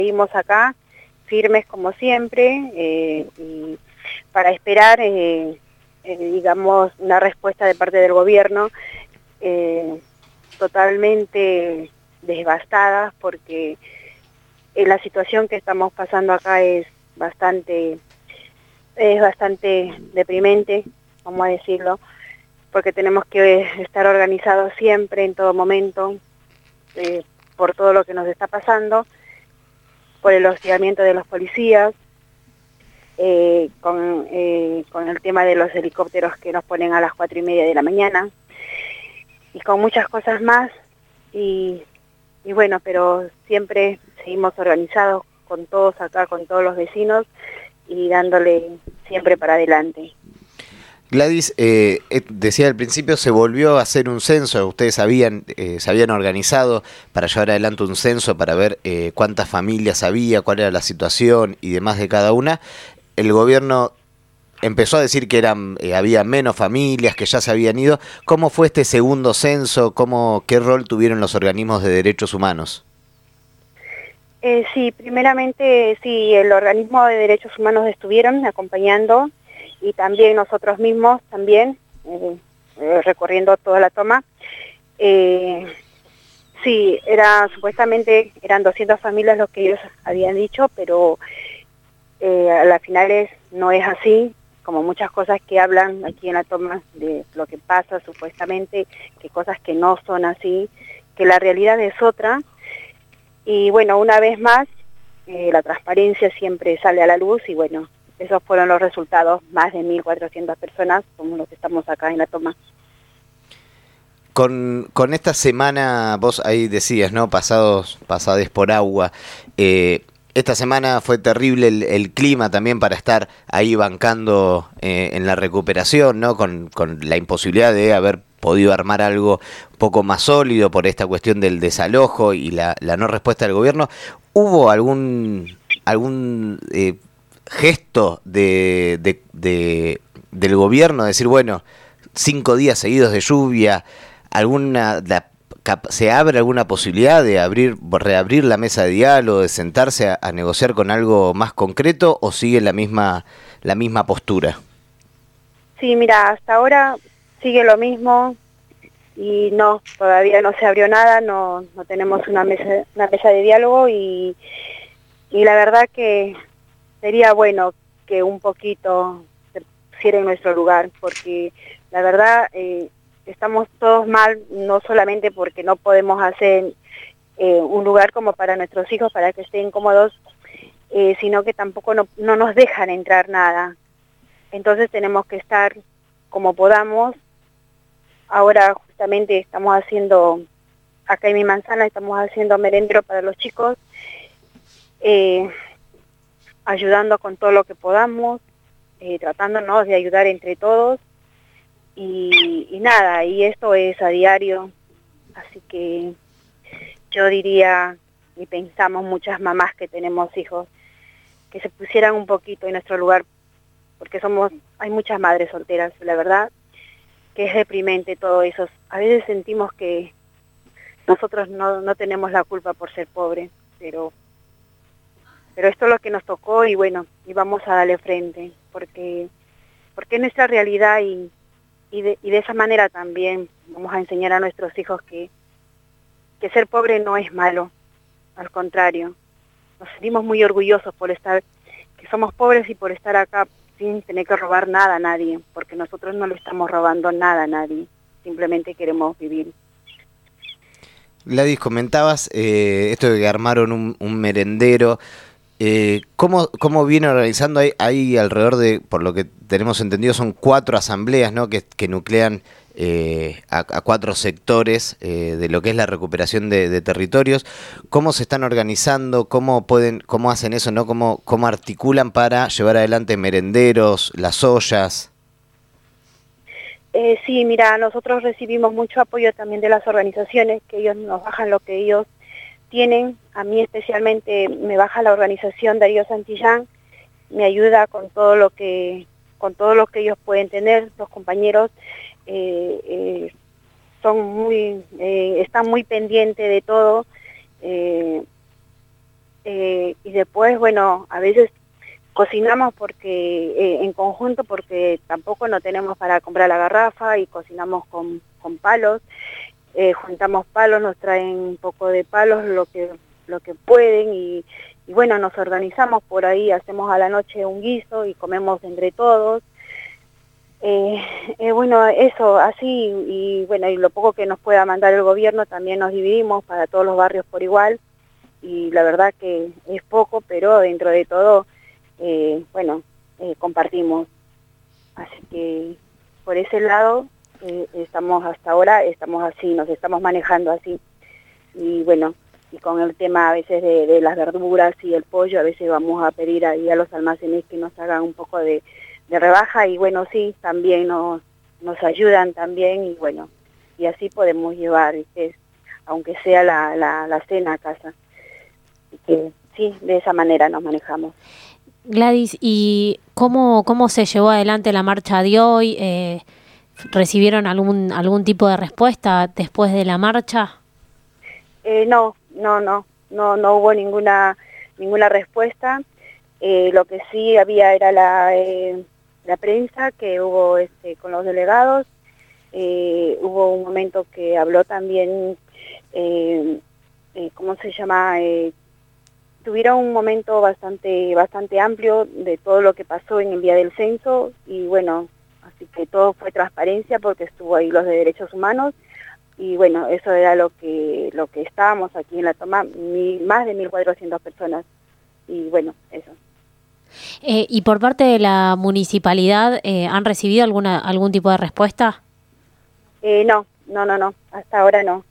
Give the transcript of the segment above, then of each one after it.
Seguimos acá, firmes como siempre, y para esperar, digamos, una respuesta de parte del gobierno, totalmente devastadas, porque la situación que estamos pasando acá es bastante deprimente, vamos a decirlo, porque tenemos que estar organizados siempre, en todo momento, por todo lo que nos está pasando, por el hostigamiento de los policías, con el tema de los helicópteros que nos ponen a las 4:30 de la mañana, y con muchas cosas más, y bueno, pero siempre seguimos organizados con todos acá, con todos los vecinos, y dándole siempre para adelante. Gladys, decía al principio, se volvió a hacer un censo. Ustedes se habían organizado para llevar adelante un censo para ver cuántas familias había, cuál era la situación y demás de cada una. El gobierno empezó a decir que había menos familias, que ya se habían ido. ¿Cómo fue este segundo censo? ¿Qué rol tuvieron los organismos de derechos humanos? Sí, primeramente, sí, el organismo de derechos humanos estuvieron acompañando, y también nosotros mismos, también, recorriendo toda la toma. Sí, supuestamente eran 200 familias lo que ellos habían dicho, pero a las finales no es así, como muchas cosas que hablan aquí en la toma de lo que pasa supuestamente, que cosas que no son así, que la realidad es otra. Y bueno, una vez más, la transparencia siempre sale a la luz, y bueno, esos fueron los resultados, más de 1.400 personas, como los que estamos acá en la toma. Con esta semana, vos ahí decías, ¿no? Pasades por agua. Esta semana fue terrible el clima también para estar ahí bancando en la recuperación, ¿no? Con la imposibilidad de haber podido armar algo un poco más sólido por esta cuestión del desalojo y la no respuesta del gobierno. ¿Hubo algún gesto del gobierno, decir, bueno, 5 días seguidos de lluvia, se abre alguna posibilidad de reabrir la mesa de diálogo, de sentarse a negociar con algo más concreto, o sigue la misma postura? Sí, mira, hasta ahora sigue lo mismo, y no, todavía no se abrió nada, no tenemos una mesa de diálogo, y la verdad que sería bueno que un poquito se pusiera en nuestro lugar, porque la verdad estamos todos mal, no solamente porque no podemos hacer un lugar como para nuestros hijos, para que estén cómodos, sino que tampoco no nos dejan entrar nada. Entonces tenemos que estar como podamos. Ahora justamente estamos haciendo, acá en mi manzana, estamos haciendo merendero para los chicos, ayudando con todo lo que podamos, tratándonos de ayudar entre todos, y nada, y esto es a diario, así que yo diría, y pensamos muchas mamás que tenemos hijos, que se pusieran un poquito en nuestro lugar, porque hay muchas madres solteras, la verdad, que es deprimente todo eso. A veces sentimos que nosotros no tenemos la culpa por ser pobres, pero esto es lo que nos tocó, y bueno, y vamos a darle frente, porque es nuestra realidad, y de esa manera también vamos a enseñar a nuestros hijos que ser pobre no es malo, al contrario, nos sentimos muy orgullosos que somos pobres, y por estar acá sin tener que robar nada a nadie, porque nosotros no le estamos robando nada a nadie, simplemente queremos vivir. Gladys, comentabas esto de que armaron un merendero. ¿Cómo viene organizando ahí alrededor de, por lo que tenemos entendido, son 4 asambleas, ¿no? que nuclean a 4 sectores de lo que es la recuperación de territorios? ¿Cómo se están organizando? ¿Cómo hacen eso, ¿no? ¿Cómo articulan para llevar adelante merenderos, las ollas? Sí, mira, nosotros recibimos mucho apoyo también de las organizaciones, que ellos nos bajan lo que ellos tienen. A mí especialmente me baja la organización Darío Santillán, me ayuda con todo lo que ellos pueden tener. Los compañeros están muy pendientes de todo, y después, bueno, a veces cocinamos porque en conjunto, porque tampoco no tenemos para comprar la garrafa, y cocinamos con palos. Juntamos palos, nos traen un poco de palos, lo que pueden, y bueno, nos organizamos por ahí, hacemos a la noche un guiso y comemos entre todos. Bueno, eso, así, y bueno, y lo poco que nos pueda mandar el gobierno también nos dividimos para todos los barrios por igual, y la verdad que es poco, pero dentro de todo, bueno, compartimos. Así que por ese lado estamos hasta ahora, estamos así, nos estamos manejando así. Y bueno, y con el tema a veces de las verduras y el pollo, a veces vamos a pedir ahí a los almacenes que nos hagan un poco de rebaja, y bueno, sí, también nos ayudan también, y bueno, y así podemos llevar, ¿viste?, aunque sea la cena a casa. Así que sí, de esa manera nos manejamos. Gladys, ¿y cómo se llevó adelante la marcha de hoy? ¿Recibieron algún tipo de respuesta después de la marcha? No hubo ninguna respuesta. Lo que sí había era la prensa que hubo con los delegados. Hubo un momento que habló también, ¿cómo se llama? Tuvieron un momento bastante amplio de todo lo que pasó en el día del censo, y bueno, así que todo fue transparencia porque estuvo ahí los de derechos humanos, y bueno, eso era lo que estábamos aquí en la toma, más de 1.400 personas, y bueno, eso. ¿Y por parte de la municipalidad han recibido algún tipo de respuesta? No, hasta ahora no.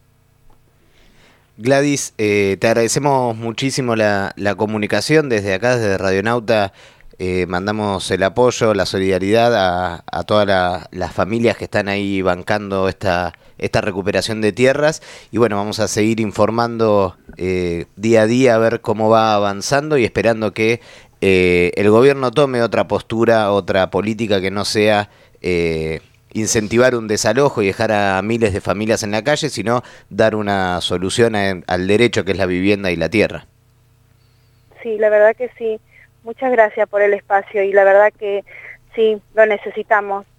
Gladys, te agradecemos muchísimo la comunicación. Desde acá, desde Radionauta, mandamos el apoyo, la solidaridad a todas las familias que están ahí bancando esta recuperación de tierras. Y bueno, vamos a seguir informando día a día a ver cómo va avanzando, y esperando que el gobierno tome otra postura, otra política que no sea incentivar un desalojo y dejar a miles de familias en la calle, sino dar una solución al derecho que es la vivienda y la tierra. Sí, la verdad que sí. Muchas gracias por el espacio, y la verdad que sí, lo necesitamos.